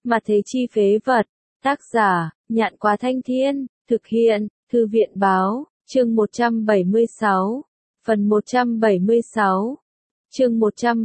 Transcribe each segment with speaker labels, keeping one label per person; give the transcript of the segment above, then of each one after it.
Speaker 1: Mà thế chi phế vật. Tác giả, Nhạn Quá Thanh Thiên, thực hiện, Thư viện Báo, chương 176, phần 176, chương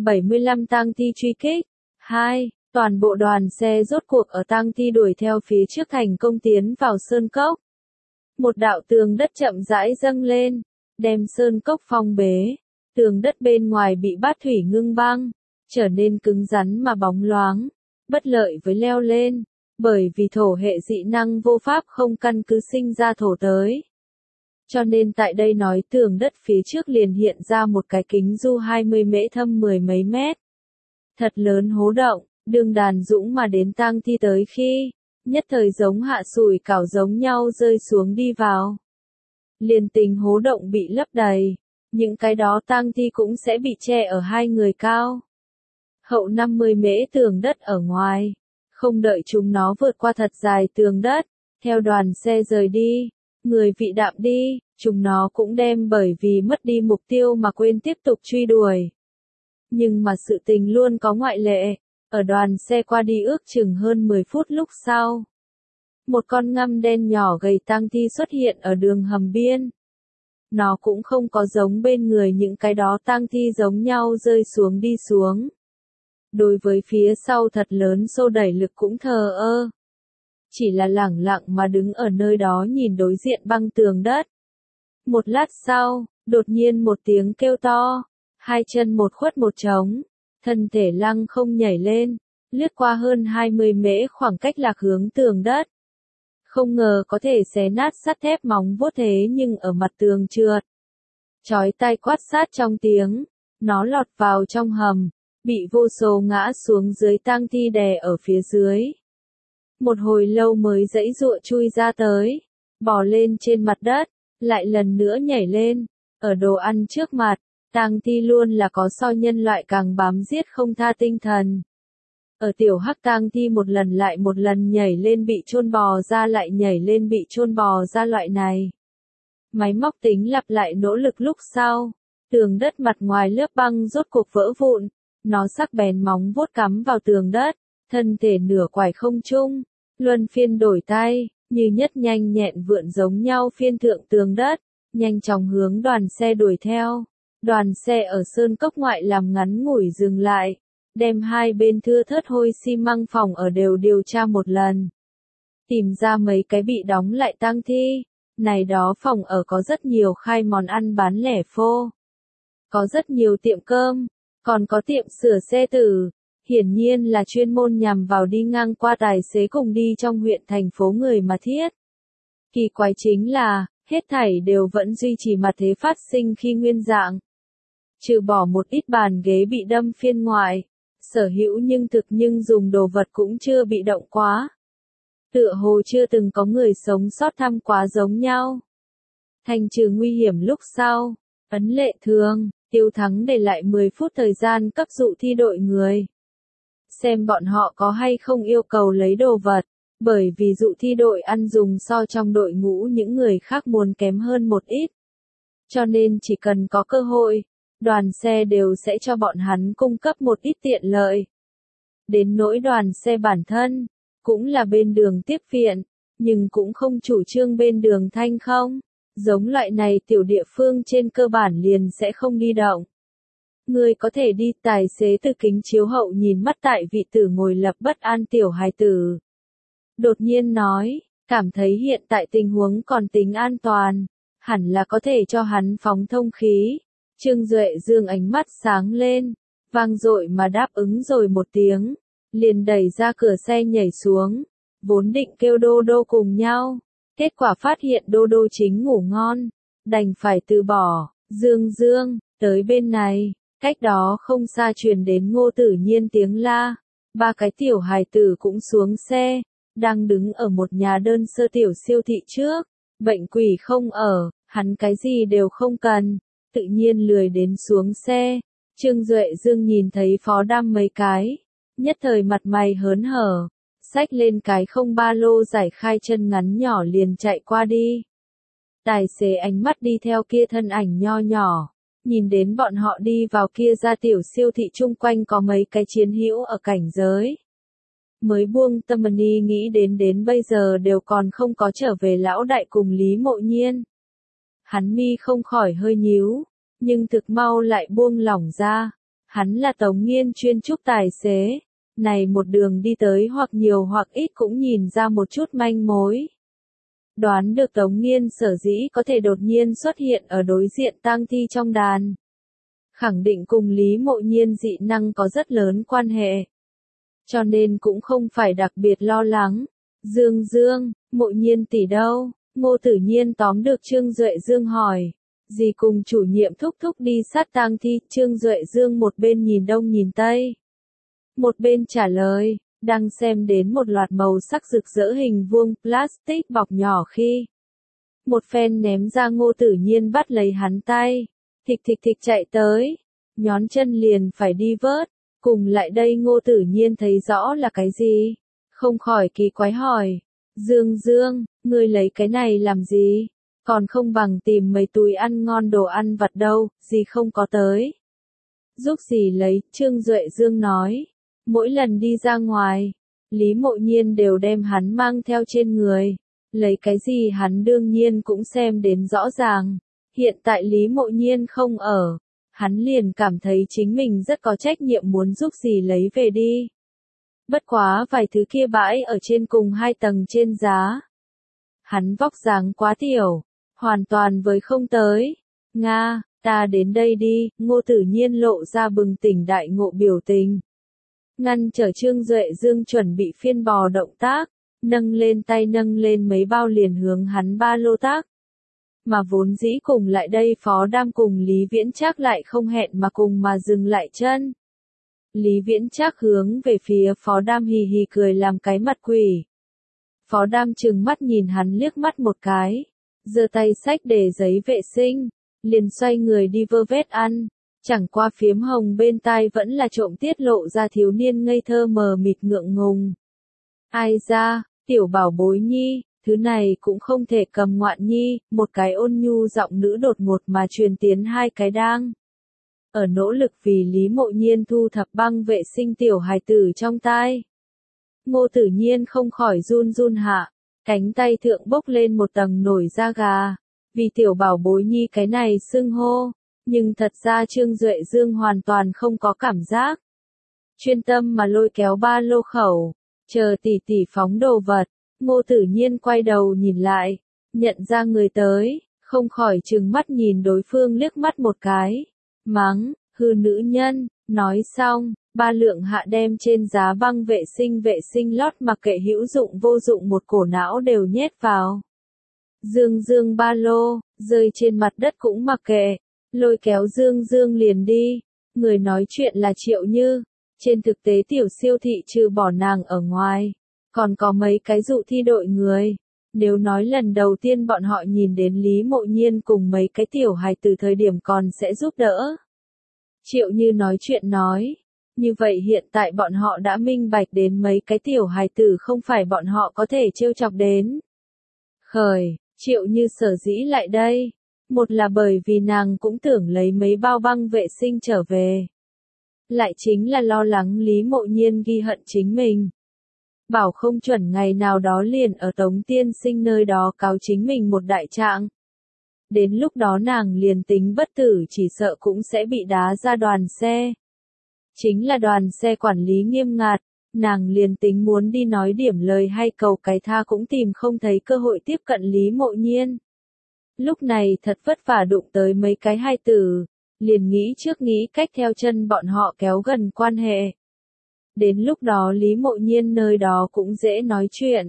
Speaker 1: 175 tang thi truy kích. 2. Toàn bộ đoàn xe rốt cuộc ở tang thi đuổi theo phía trước thành công tiến vào sơn cốc. Một đạo tường đất chậm rãi dâng lên, đem sơn cốc phong bế. Tường đất bên ngoài bị bát thủy ngưng băng, trở nên cứng rắn mà bóng loáng, bất lợi với leo lên, bởi vì thổ hệ dị năng vô pháp không căn cứ sinh ra thổ tới. Cho nên tại đây nói tường đất phía trước liền hiện ra một cái kính du 20 mễ thâm 10 mấy mét. Thật lớn hố động, đường đàn dũng mà đến tang thi tới khi, nhất thời giống hạ sủi cảo giống nhau rơi xuống đi vào. Liền tình hố động bị lấp đầy, những cái đó tang thi cũng sẽ bị che ở 2 người cao. Hậu 50 mễ tường đất ở ngoài, không đợi chúng nó vượt qua thật dài tường đất, theo đoàn xe rời đi, người vị đạm đi, chúng nó cũng đem bởi vì mất đi mục tiêu mà quên tiếp tục truy đuổi. Nhưng mà sự tình luôn có ngoại lệ, ở đoàn xe qua đi ước chừng hơn 10 phút lúc sau. Một con ngăm đen nhỏ gầy tang thi xuất hiện ở đường hầm biên. Nó cũng không có giống bên người những cái đó tang thi giống nhau rơi xuống đi xuống. Đối với phía sau thật lớn xô đẩy lực cũng thờ ơ. Chỉ là lẳng lặng mà đứng ở nơi đó nhìn đối diện băng tường đất. Một lát sau, đột nhiên một tiếng kêu to, 2 chân một khuất một trống, thân thể lăng không nhảy lên, lướt qua hơn 20 mễ khoảng cách lạc hướng tường đất. Không ngờ có thể xé nát sắt thép móng vuốt thế nhưng ở mặt tường trượt. Chói tai quát sát trong tiếng, nó lọt vào trong hầm, bị vô số ngã xuống dưới tang thi đè ở phía dưới. Một hồi lâu mới giãy giụa chui ra tới, bò lên trên mặt đất, lại lần nữa nhảy lên, ở đồ ăn trước mặt, tang thi luôn là có so nhân loại càng bám giết không tha tinh thần. Ở tiểu hắc tang thi một lần lại một lần nhảy lên bị chôn bò ra lại nhảy lên bị chôn bò ra loại này. Máy móc tính lặp lại nỗ lực lúc sau, tường đất mặt ngoài lớp băng rốt cuộc vỡ vụn, nó sắc bén móng vuốt cắm vào tường đất, thân thể nửa quải không trung, luân phiên đổi tay, như nhất nhanh nhẹn vượn giống nhau phiên thượng tường đất, nhanh chóng hướng đoàn xe đuổi theo. Đoàn xe ở sơn cốc ngoại làm ngắn ngủi dừng lại, đem hai bên thưa thớt hôi xi măng phòng ở đều điều tra một lần. Tìm ra mấy cái bị đóng lại tang thi, này đó phòng ở có rất nhiều khai món ăn bán lẻ phô. Có rất nhiều tiệm cơm, còn có tiệm sửa xe tử, hiển nhiên là chuyên môn nhằm vào đi ngang qua tài xế cùng đi trong huyện thành phố người mà thiết. Kỳ quái chính là, hết thảy đều vẫn duy trì mặt thế phát sinh khi nguyên dạng. Trừ bỏ một ít bàn ghế bị đâm phiên ngoại, sở hữu nhưng thực nhưng dùng đồ vật cũng chưa bị động quá. Tựa hồ chưa từng có người sống sót thăm quá giống nhau. Thành trừ nguy hiểm lúc sau, ấn lệ thường, Tiêu Thắng để lại 10 phút thời gian cấp dụ thi đội người. Xem bọn họ có hay không yêu cầu lấy đồ vật, bởi vì dụ thi đội ăn dùng so trong đội ngũ những người khác muốn kém hơn một ít. Cho nên chỉ cần có cơ hội, đoàn xe đều sẽ cho bọn hắn cung cấp một ít tiện lợi. Đến nỗi đoàn xe bản thân, cũng là bên đường tiếp viện, nhưng cũng không chủ trương bên đường thanh không. Giống loại này tiểu địa phương trên cơ bản liền sẽ không đi động. Người có thể đi, tài xế từ kính chiếu hậu nhìn mắt tại vị tử ngồi lập bất an tiểu hài tử. Đột nhiên nói, cảm thấy hiện tại tình huống còn tính an toàn, hẳn là có thể cho hắn phóng thông khí. Trương Duệ Dương ánh mắt sáng lên, vang dội mà đáp ứng rồi một tiếng, liền đẩy ra cửa xe nhảy xuống, vốn định kêu Đô Đô cùng nhau. Kết quả phát hiện Đô Đô chính ngủ ngon, đành phải từ bỏ. Dương Dương, tới bên này, cách đó không xa truyền đến Ngô Tử Nhiên tiếng la. 3 cái tiểu hài tử cũng xuống xe, đang đứng ở một nhà đơn sơ tiểu siêu thị trước. Bệnh quỷ không ở, hắn cái gì đều không cần, tự nhiên lười đến xuống xe. Trương Duệ Dương nhìn thấy phó đam mấy cái, nhất thời mặt mày hớn hở. Xách lên cái không ba lô giải khai chân ngắn nhỏ liền chạy qua đi. Tài xế ánh mắt đi theo kia thân ảnh nho nhỏ, nhìn đến bọn họ đi vào kia ra tiểu siêu thị chung quanh có mấy cái chiến hữu ở cảnh giới. mới buông tâm ni nghĩ đến bây giờ đều còn không có trở về lão đại cùng Lý Mộ Nhiên. Hắn mi không khỏi hơi nhíu, nhưng thực mau lại buông lỏng ra. Hắn là Tống Nghiên chuyên trúc tài xế, này một đường đi tới hoặc nhiều hoặc ít cũng nhìn ra một chút manh mối. Đoán được Tống Nghiên sở dĩ có thể đột nhiên xuất hiện ở đối diện tang thi trong đàn. Khẳng định cùng Lý Mộ Nhiên dị năng có rất lớn quan hệ. Cho nên cũng không phải đặc biệt lo lắng. Dương Dương, Mộ Nhiên tỷ đâu? Ngô Tử Nhiên tóm được Trương Duệ Dương hỏi. Dì cùng chủ nhiệm thúc thúc đi sát tang thi, Trương Duệ Dương một bên nhìn đông nhìn tây. Một bên trả lời, đang xem đến một loạt màu sắc rực rỡ hình vuông plastic bọc nhỏ khi. Một phen ném ra Ngô Tử Nhiên bắt lấy hắn tay. Thịch thịch thịch chạy tới. Nhón chân liền phải đi vớt. Cùng lại đây Ngô Tử Nhiên thấy rõ là cái gì. Không khỏi kỳ quái hỏi. Dương Dương, ngươi lấy cái này làm gì? Còn không bằng tìm mấy túi ăn ngon đồ ăn vặt đâu, gì không có tới. Giúp gì lấy, Trương Duệ Dương nói. Mỗi lần đi ra ngoài, Lý Mộ Nhiên đều đem hắn mang theo trên người. Lấy cái gì hắn đương nhiên cũng xem đến rõ ràng. Hiện tại Lý Mộ Nhiên không ở. Hắn liền cảm thấy chính mình rất có trách nhiệm muốn giúp gì lấy về đi. Bất quá vài thứ kia bãi ở trên cùng 2 tầng trên giá. Hắn vóc dáng quá tiểu, hoàn toàn với không tới. Nga, ta đến đây đi, Ngô Tử Nhiên lộ ra bừng tỉnh đại ngộ biểu tình. Ngăn trở Trương Duệ Dương chuẩn bị phiên bò động tác, nâng lên tay nâng lên mấy bao liền hướng hắn ba lô tác. Mà vốn dĩ cùng lại đây Phó Đam cùng Lý Viễn Trác lại không hẹn mà cùng mà dừng lại chân. Lý Viễn Trác hướng về phía Phó Đam hì hì cười làm cái mặt quỷ. Phó Đam trừng mắt nhìn hắn liếc mắt một cái, giơ tay xách để giấy vệ sinh, liền xoay người đi vơ vét ăn, chẳng qua phiếm hồng bên tai vẫn là trộm tiết lộ ra thiếu niên ngây thơ mờ mịt ngượng ngùng. Ai ra, tiểu bảo bối nhi, thứ này cũng không thể cầm ngoạn nhi, một cái ôn nhu giọng nữ đột ngột mà truyền tiến 2 cái đang. Ở nỗ lực vì Lý Mộ Nhiên thu thập băng vệ sinh tiểu hài tử trong tai. Ngô Tử Nhiên không khỏi run run hạ, cánh tay thượng bốc lên một tầng nổi da gà, vì tiểu bảo bối nhi cái này xưng hô, nhưng thật ra Trương Duệ Dương hoàn toàn không có cảm giác. Chuyên tâm mà lôi kéo ba lô khẩu, chờ tỷ tỷ phóng đồ vật, Ngô Tử Nhiên quay đầu nhìn lại, nhận ra người tới, không khỏi trừng mắt nhìn đối phương liếc mắt một cái, mắng, hư nữ nhân, nói xong. 3 lượng hạ đem trên giá băng vệ sinh lót mặc kệ hữu dụng vô dụng một cổ não đều nhét vào. Dương Dương ba lô, rơi trên mặt đất cũng mặc kệ, lôi kéo Dương Dương liền đi. Người nói chuyện là Triệu Như, trên thực tế tiểu siêu thị trừ bỏ nàng ở ngoài, còn có mấy cái dụ thi đội người. Nếu nói lần đầu tiên bọn họ nhìn đến Lý Mộ Nhiên cùng mấy cái tiểu hài từ thời điểm còn sẽ giúp đỡ. Triệu Như nói chuyện nói. Như vậy hiện tại bọn họ đã minh bạch đến mấy cái tiểu hài tử không phải bọn họ có thể trêu chọc đến. Khởi, Triệu Như sở dĩ lại đây. Một là bởi vì nàng cũng tưởng lấy mấy bao băng vệ sinh trở về. Lại chính là lo lắng Lý Mộ Nhiên ghi hận chính mình. Bảo không chuẩn ngày nào đó liền ở Tống Tiên Sinh nơi đó cáo chính mình một đại trạng. Đến lúc đó nàng liền tính bất tử chỉ sợ cũng sẽ bị đá ra đoàn xe. Chính là đoàn xe quản lý nghiêm ngặt, nàng liền tính muốn đi nói điểm lời hay cầu cái tha cũng tìm không thấy cơ hội tiếp cận Lý Mộ Nhiên. Lúc này thật vất vả đụng tới mấy cái hai tử, liền nghĩ trước nghĩ cách theo chân bọn họ kéo gần quan hệ. Đến lúc đó Lý Mộ Nhiên nơi đó cũng dễ nói chuyện.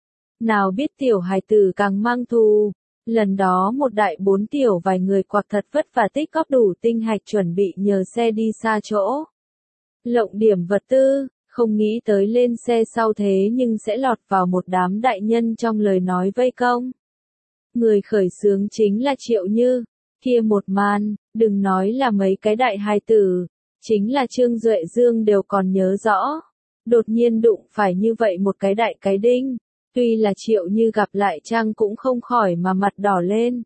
Speaker 1: Nào biết tiểu hài tử càng mang thù, lần đó một đại 4 tiểu vài người quặc thật vất vả tích góp đủ tinh hạch chuẩn bị nhờ xe đi xa chỗ. Lộng điểm vật tư, không nghĩ tới lên xe sau thế nhưng sẽ lọt vào một đám đại nhân trong lời nói vây công. Người khởi xướng chính là Triệu Như, kia một màn, đừng nói là mấy cái đại hài tử, chính là Trương Duệ Dương đều còn nhớ rõ. Đột nhiên đụng phải như vậy một cái đại cái đinh, tuy là Triệu Như gặp lại Trang cũng không khỏi mà mặt đỏ lên.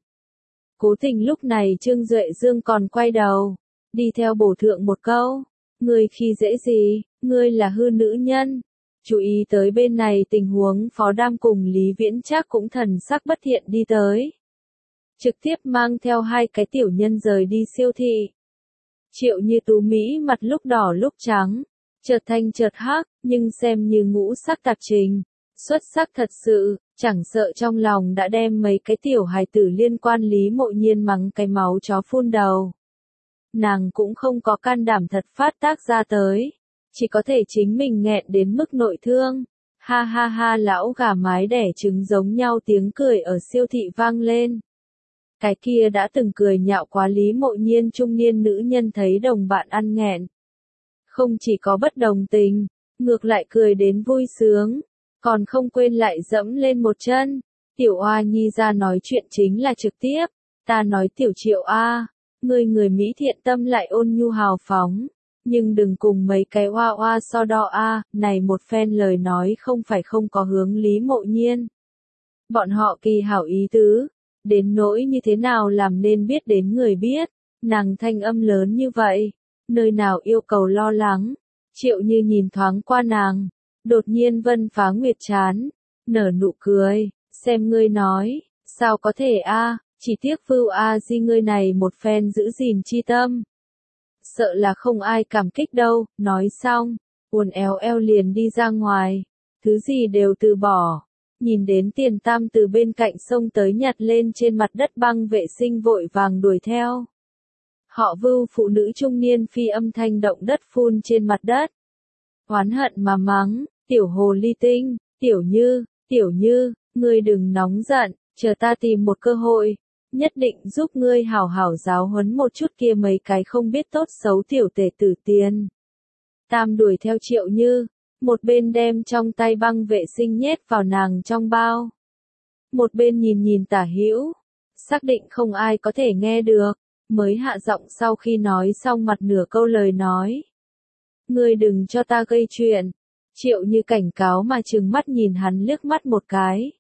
Speaker 1: Cố tình lúc này Trương Duệ Dương còn quay đầu, đi theo bổ thượng một câu. Ngươi khi dễ gì, ngươi là hư nữ nhân. Chú ý tới bên này tình huống Phó Đam cùng Lý Viễn Trác cũng thần sắc bất thiện đi tới. Trực tiếp mang theo hai cái tiểu nhân rời đi siêu thị. Triệu Như Tú Mỹ mặt lúc đỏ lúc trắng, chợt thanh chợt hắc, nhưng xem như ngũ sắc tạp trình. Xuất sắc thật sự, chẳng sợ trong lòng đã đem mấy cái tiểu hài tử liên quan Lý Mộ Nhiên mắng cái máu chó phun đầu. Nàng cũng không có can đảm thật phát tác ra tới, chỉ có thể chính mình nghẹn đến mức nội thương. Ha ha ha, lão gà mái đẻ trứng giống nhau tiếng cười ở siêu thị vang lên. Cái kia đã từng cười nhạo quá Lý Mộ Nhiên trung niên nữ nhân thấy đồng bạn ăn nghẹn. Không chỉ có bất đồng tình, ngược lại cười đến vui sướng, còn không quên lại dẫm lên một chân. Tiểu Oa Nhi ra nói chuyện chính là trực tiếp, ta nói Tiểu Triệu A, ngươi người Mỹ thiện tâm lại ôn nhu hào phóng, nhưng đừng cùng mấy cái oa oa so đo A, này một phen lời nói không phải không có hướng Lý Mộ Nhiên. Bọn họ kỳ hảo ý tứ, đến nỗi như thế nào làm nên biết đến người biết, nàng thanh âm lớn như vậy, nơi nào yêu cầu lo lắng. Triệu Như nhìn thoáng qua nàng, đột nhiên Vân Phá Nguyệt chán, nở nụ cười, xem ngươi nói, sao có thể a, chỉ tiếc Vưu A Di ngươi này một phen giữ gìn chi tâm. Sợ là không ai cảm kích đâu, nói xong, uốn éo eo liền đi ra ngoài, thứ gì đều từ bỏ. Nhìn đến Tiền Tam từ bên cạnh sông tới nhặt lên trên mặt đất băng vệ sinh vội vàng đuổi theo. Họ Vưu phụ nữ trung niên phi âm thanh động đất phun trên mặt đất. Oán hận mà mắng, tiểu hồ ly tinh, tiểu như, ngươi đừng nóng giận, chờ ta tìm một cơ hội, nhất định giúp ngươi hảo hảo giáo huấn một chút kia mấy cái không biết tốt xấu tiểu tể tử Tiền. Tam đuổi theo Triệu Như, một bên đem trong tay băng vệ sinh nhét vào nàng trong bao. Một bên nhìn nhìn tả hữu, xác định không ai có thể nghe được, mới hạ giọng sau khi nói xong mặt nửa câu lời nói. Ngươi đừng cho ta gây chuyện. Triệu Như cảnh cáo mà trừng mắt nhìn hắn liếc mắt một cái.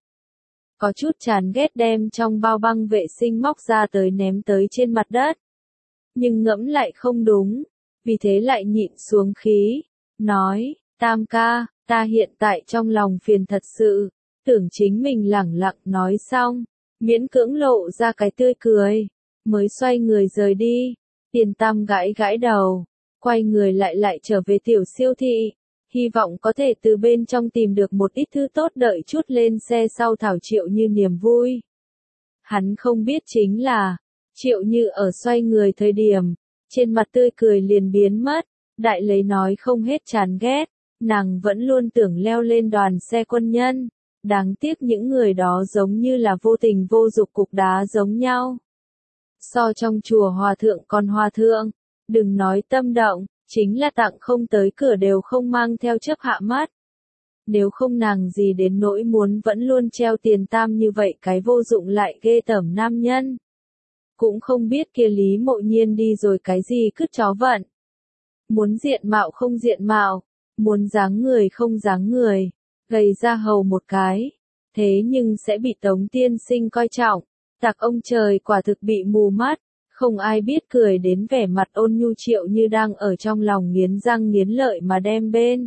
Speaker 1: Có chút chán ghét đem trong bao băng vệ sinh móc ra tới ném tới trên mặt đất. Nhưng ngẫm lại không đúng, vì thế lại nhịn xuống khí, nói, Tam ca, ta hiện tại trong lòng phiền thật sự, tưởng chính mình lẳng lặng nói xong, miễn cưỡng lộ ra cái tươi cười, mới xoay người rời đi. Tiền Tam gãi gãi đầu, quay người lại trở về tiểu siêu thị, hy vọng có thể từ bên trong tìm được một ít thứ tốt đợi chút lên xe sau thảo Triệu Như niềm vui. Hắn không biết chính là, Triệu Như ở xoay người thời điểm, trên mặt tươi cười liền biến mất, đại lấy nói không hết chán ghét, nàng vẫn luôn tưởng leo lên đoàn xe quân nhân, đáng tiếc những người đó giống như là vô tình vô dục cục đá giống nhau. So trong chùa hòa thượng còn hòa thượng, đừng nói tâm động, chính là tặng không tới cửa đều không mang theo chấp hạ mắt. Nếu không nàng gì đến nỗi muốn vẫn luôn treo Tiền Tam như vậy cái vô dụng lại ghê tởm nam nhân. Cũng không biết kia Lý Mộ Nhiên đi rồi cái gì cứt chó vận. Muốn diện mạo không diện mạo, muốn dáng người không dáng người, gầy ra hầu một cái, thế nhưng sẽ bị Tống tiên sinh coi trọng, tặc ông trời quả thực bị mù mắt, không ai biết cười đến vẻ mặt ôn nhu Triệu Như đang ở trong lòng nghiến răng nghiến lợi mà đem bên.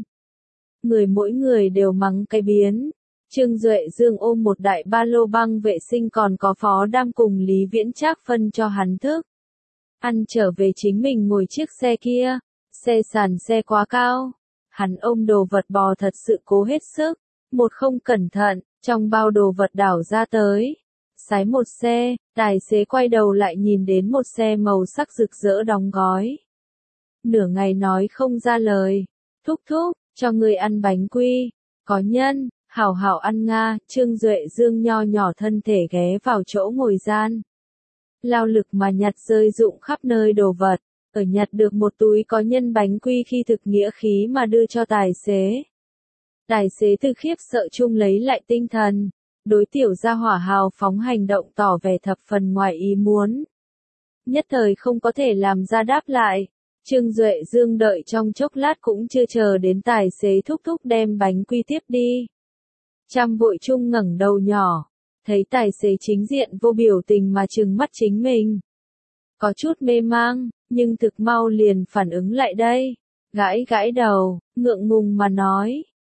Speaker 1: Mỗi người đều mắng cái biến. Trương Duệ Dương ôm một đại ba lô băng vệ sinh còn có Phó Đam cùng Lý Viễn Trác phân cho hắn thức. Ăn trở về chính mình ngồi chiếc xe kia, xe sàn xe quá cao. Hắn ôm đồ vật bò thật sự cố hết sức, một không cẩn thận, trong bao đồ vật đảo ra tới. Sái một xe, tài xế quay đầu lại nhìn đến một xe màu sắc rực rỡ đóng gói. Nửa ngày nói không ra lời, thúc thúc, cho người ăn bánh quy, có nhân, hảo hảo ăn nga, Trương Duệ Dương nho nhỏ thân thể ghé vào chỗ ngồi gian. Lao lực mà nhặt rơi rụng khắp nơi đồ vật, ở nhặt được một túi có nhân bánh quy khi thực nghĩa khí mà đưa cho tài xế. Tài xế từ khiếp sợ chung lấy lại tinh thần, đối tiểu gia hỏa hào phóng hành động tỏ vẻ thập phần ngoài ý muốn. Nhất thời không có thể làm ra đáp lại, Trương Duệ Dương đợi trong chốc lát cũng chưa chờ đến tài xế thúc thúc đem bánh quy tiếp đi. Trăm vội chung ngẩng đầu nhỏ, thấy tài xế chính diện vô biểu tình mà trừng mắt chính mình. Có chút mê mang, nhưng thực mau liền phản ứng lại đây, gãi gãi đầu, ngượng ngùng mà nói,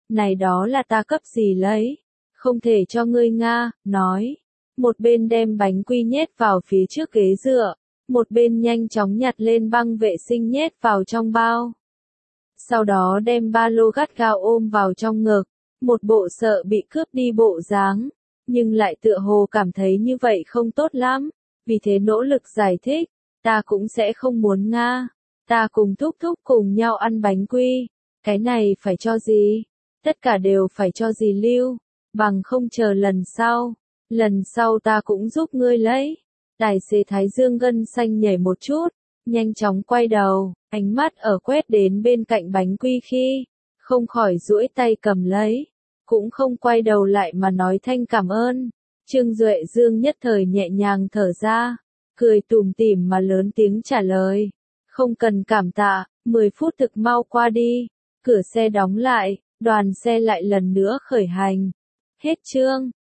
Speaker 1: này đó là ta cấp gì lấy, không thể cho ngươi Nga, nói. Một bên đem bánh quy nhét vào phía trước ghế dựa, một bên nhanh chóng nhặt lên băng vệ sinh nhét vào trong bao. Sau đó đem ba lô gắt gao ôm vào trong ngực, một bộ sợ bị cướp đi bộ dáng, nhưng lại tựa hồ cảm thấy như vậy không tốt lắm, vì thế nỗ lực giải thích, ta cũng sẽ không muốn Nga, ta cùng thúc thúc cùng nhau ăn bánh quy, cái này phải cho gì? Tất cả đều phải cho gì Lưu, bằng không chờ lần sau ta cũng giúp ngươi lấy. Tài xế Thái Dương gân xanh nhảy một chút, nhanh chóng quay đầu, ánh mắt ở quét đến bên cạnh bánh quy khi, không khỏi duỗi tay cầm lấy, cũng không quay đầu lại mà nói thanh cảm ơn. Trương Duệ Dương nhất thời nhẹ nhàng thở ra, cười tủm tỉm mà lớn tiếng trả lời, không cần cảm tạ, 10 phút thực mau qua đi, cửa xe đóng lại, đoàn xe lại lần nữa khởi hành. Hết chương.